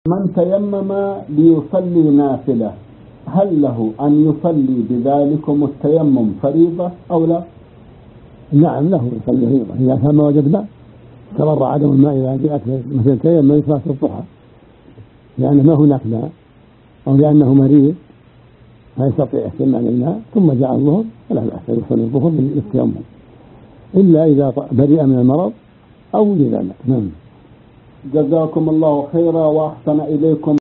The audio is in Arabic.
من تيمم ليصلي نافلة هل له أن يصلي بذلكم التيمم فريضة أو لا؟ نعم له يصلي فريضة إذا كان ما وجد ماء، استمر عدم الماء إذا جاءت مثل تيمم لصلاة الضحى لأن ما هناك ماء أو لأنه مريض لا يستطيع استعمال الماء ثم جاء الظهر فلا بأس يصلي الظهر بالتيمم إلا إذا برئ من المرض أو وجد ماء. نعم. جزاكم الله خيرا وأحسن إليكم.